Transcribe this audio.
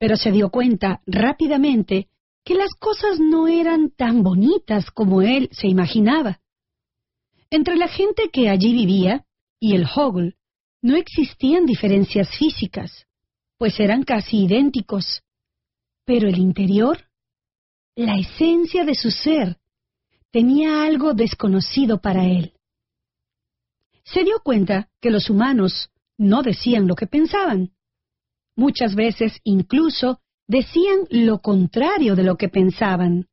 pero se dio cuenta rápidamente que las cosas no eran tan bonitas como él se imaginaba. Entre la gente que allí vivía y el Hoggle no existían diferencias físicas, pues eran casi idénticos. Pero el interior, la esencia de su ser, tenía algo desconocido para él. Se dio cuenta que los humanos no decían lo que pensaban. Muchas veces incluso decían lo contrario de lo que pensaban.